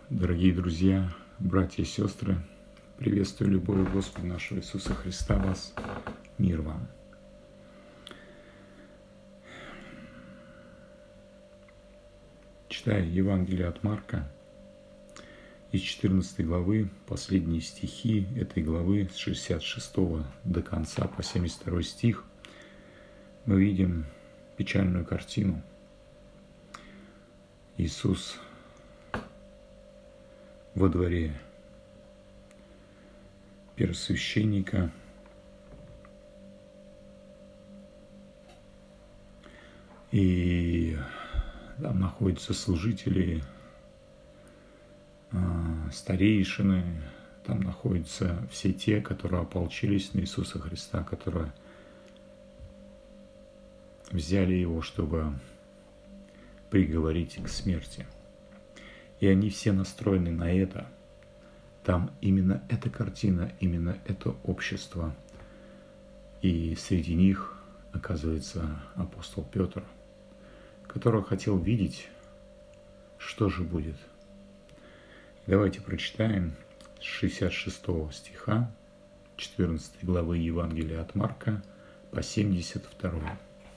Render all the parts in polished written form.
Дорогие друзья, братья и сестры, приветствую любовью Господа нашего Иисуса Христа вас, мир вам. Читая Евангелие от Марка, из 14 главы, последние стихи этой главы, с 66 до конца по 72 стих, мы видим печальную картину. Иисус во дворе первосвященника, и там находятся служители, старейшины, там находятся все те, которые ополчились на Иисуса Христа, которые взяли Его, чтобы приговорить к смерти. И они все настроены на это. Там именно эта картина, именно это общество. И среди них оказывается апостол Петр, который хотел видеть, что же будет. Давайте прочитаем с 66 стиха 14 главы Евангелия от Марка по 72.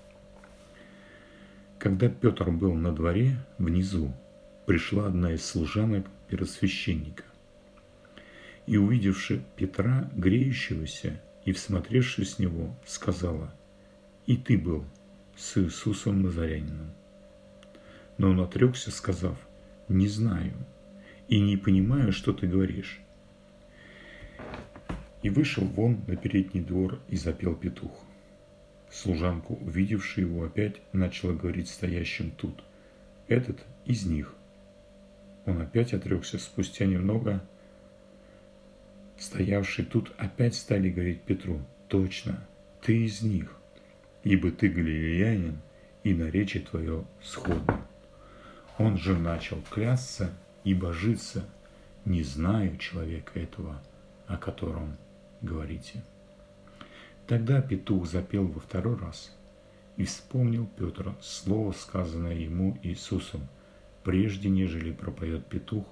Когда Петр был на дворе, внизу пришла одна из служанок первосвященника, и, увидевши Петра, греющегося, и всмотревшись в него, сказала: «И ты был с Иисусом Назарянином». Но он отрекся, сказав: «Не знаю и не понимаю, что ты говоришь». И вышел вон на передний двор, и запел петух. Служанка, увидевшая его, опять начала говорить стоящим тут: «Этот из них». Он опять отрекся. Спустя немного стоявшие тут опять стали говорить Петру: «Точно, ты из них, ибо ты галилеянин, и наречие твое сходно». Он же начал клясться и божиться: «Не знаю человека этого, о котором говорите». Тогда петух запел во второй раз, и вспомнил Петр слово, сказанное ему Иисусом: «Прежде, нежели пропоет петух,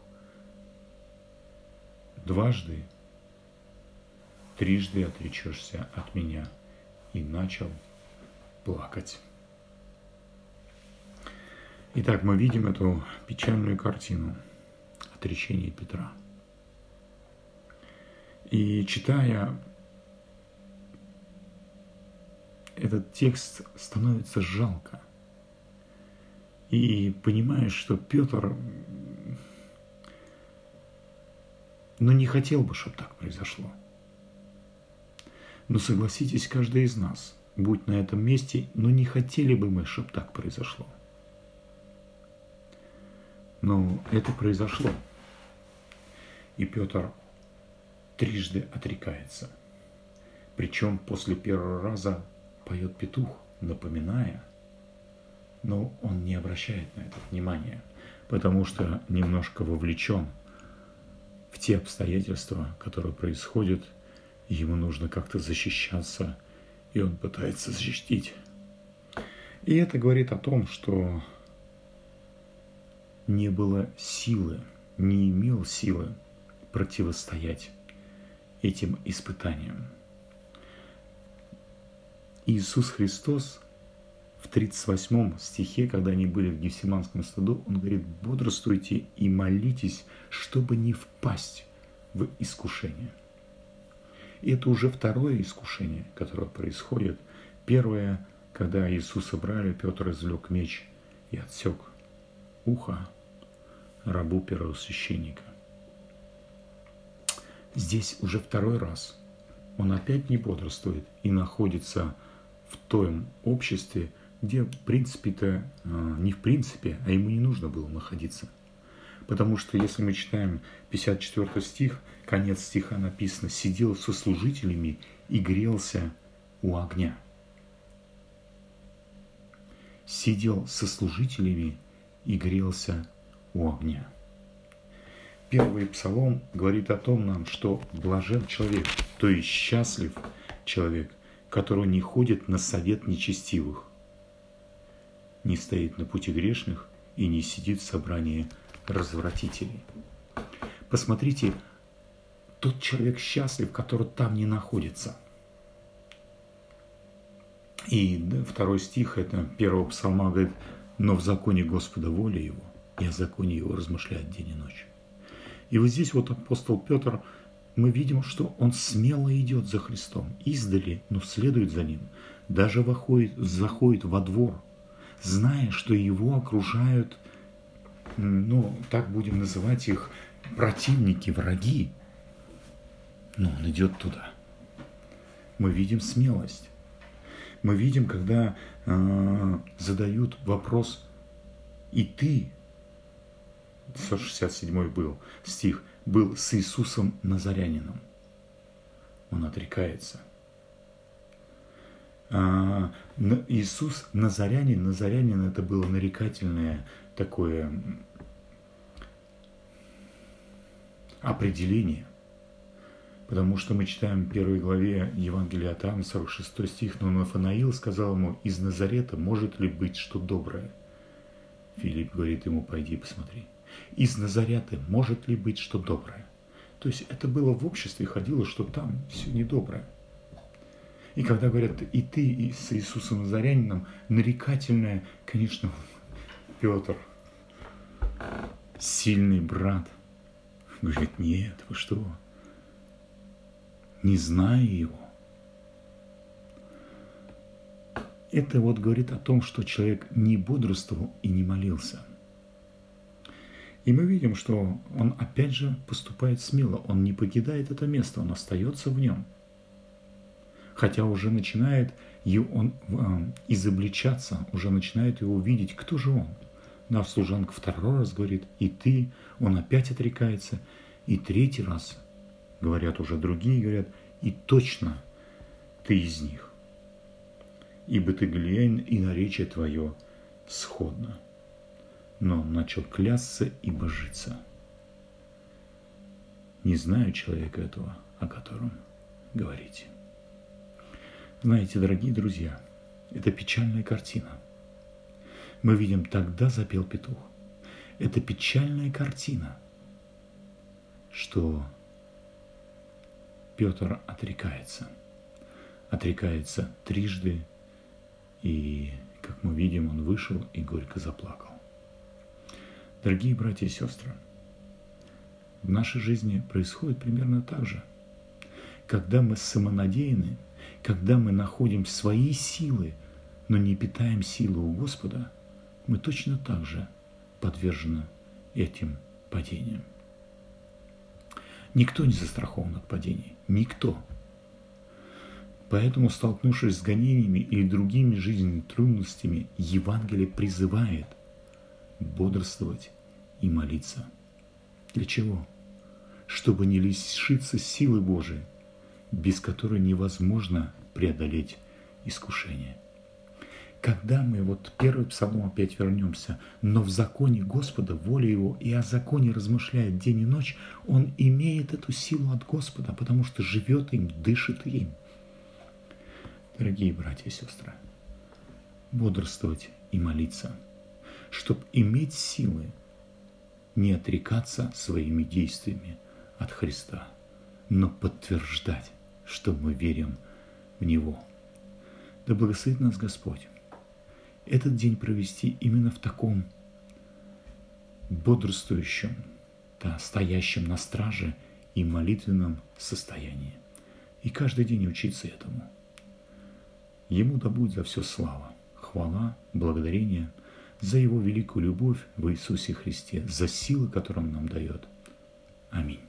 трижды отречешься от меня». И начал плакать. Итак, мы видим эту печальную картину отречения Петра. И читая этот текст, становится жалко. И понимаешь, что Петр, не хотел бы, чтобы так произошло. Но согласитесь, каждый из нас, будь на этом месте, не хотели бы мы, чтобы так произошло. Но это произошло. И Петр трижды отрекается. Причем после первого раза поет петух, напоминая, но он не обращает на это внимания, потому что немножко вовлечен в те обстоятельства, которые происходят, и ему нужно как-то защищаться, и он пытается защитить. И это говорит о том, что не было силы, не имел силы противостоять этим испытаниям. Иисус Христос в 38 стихе, когда они были в Гефсиманском саду, Он говорит: «Бодрствуйте и молитесь, чтобы не впасть в искушение». И это уже второе искушение, которое происходит. Первое, когда Иисуса брали, Петр извлек меч и отсек ухо рабу первосвященника. Здесь уже второй раз он опять не бодрствует и находится в том обществе, где в принципе-то, не в принципе, а ему не нужно было находиться. Потому что если мы читаем 54 стих, конец стиха написано: «Сидел со служителями и грелся у огня». Сидел со служителями и грелся у огня. Первый псалом говорит о том нам, что блажен человек, то есть счастлив человек, который не ходит на совет нечестивых, не стоит на пути грешных и не сидит в собрании развратителей. Посмотрите, тот человек счастлив, который там не находится. И второй стих, это первого псалма, говорит: «Но в законе Господа воля его, и о законе его размышляет день и ночь». И вот здесь вот апостол Петр, мы видим, что он смело идет за Христом, издали, но следует за ним, даже заходит во двор, зная, что его окружают, так будем называть их, противники, враги. Но он идет туда. Мы видим смелость. Мы видим, когда задают вопрос: «И ты», 167 был стих, «был с Иисусом Назарянином». Он отрекается. Иисус Назарянин, Назарянин — это было нарекательное такое определение. Потому что мы читаем в 1 главе Евангелия от Иоанна, 46 стих: «Но Нафанаил сказал ему: из Назарета может ли быть что доброе?» Филипп говорит ему: «Пойди посмотри. Из Назарета может ли быть что доброе?» То есть это было в обществе, ходило, что там все недоброе. И когда говорят: «И ты с Иисусом Назарянином», нарекательное, конечно, Петр, сильный брат, говорит: «Нет, вы что? Не зная его». Это вот говорит о том, что человек не бодрствовал и не молился. И мы видим, что он опять же поступает смело. Он не покидает это место, он остается в нем. Хотя уже начинает он изобличаться, уже начинает его видеть, кто же он. Да, служанка второй раз говорит: «И ты». Он опять отрекается. И третий раз говорят уже другие, говорят: «И точно ты из них, ибо ты Галилеян, и наречие твое сходно». Но он начал клясться и божиться. Не знаю человека этого, о котором говорите. Знаете, дорогие друзья, это печальная картина. Мы видим, тогда запел петух. Это печальная картина, что Петр отрекается трижды, и, как мы видим, он вышел и горько заплакал. Дорогие братья и сестры, в нашей жизни происходит примерно так же. Когда мы самонадеяны, когда мы находим свои силы, но не питаем силы у Господа, мы точно так же подвержены этим падениям. Никто не застрахован от падений. Никто. Поэтому, столкнувшись с гонениями или другими жизненными трудностями, Евангелие призывает бодрствовать и молиться. Для чего? Чтобы не лишиться силы Божией, без которой невозможно преодолеть искушение. Когда мы, вот первый псалом опять вернемся: «Но в законе Господа воля его, и о законе размышляет день и ночь», он имеет эту силу от Господа, потому что живет им, дышит им. Дорогие братья и сестры, бодрствовать и молиться, чтобы иметь силы не отрекаться своими действиями от Христа, но подтверждать, что мы верим в Него. Да благословит нас Господь этот день провести именно в таком бодрствующем, стоящем на страже и молитвенном состоянии. И каждый день учиться этому. Ему да будет за все слава, хвала, благодарение за Его великую любовь в Иисусе Христе, за силы, которые Он нам дает. Аминь.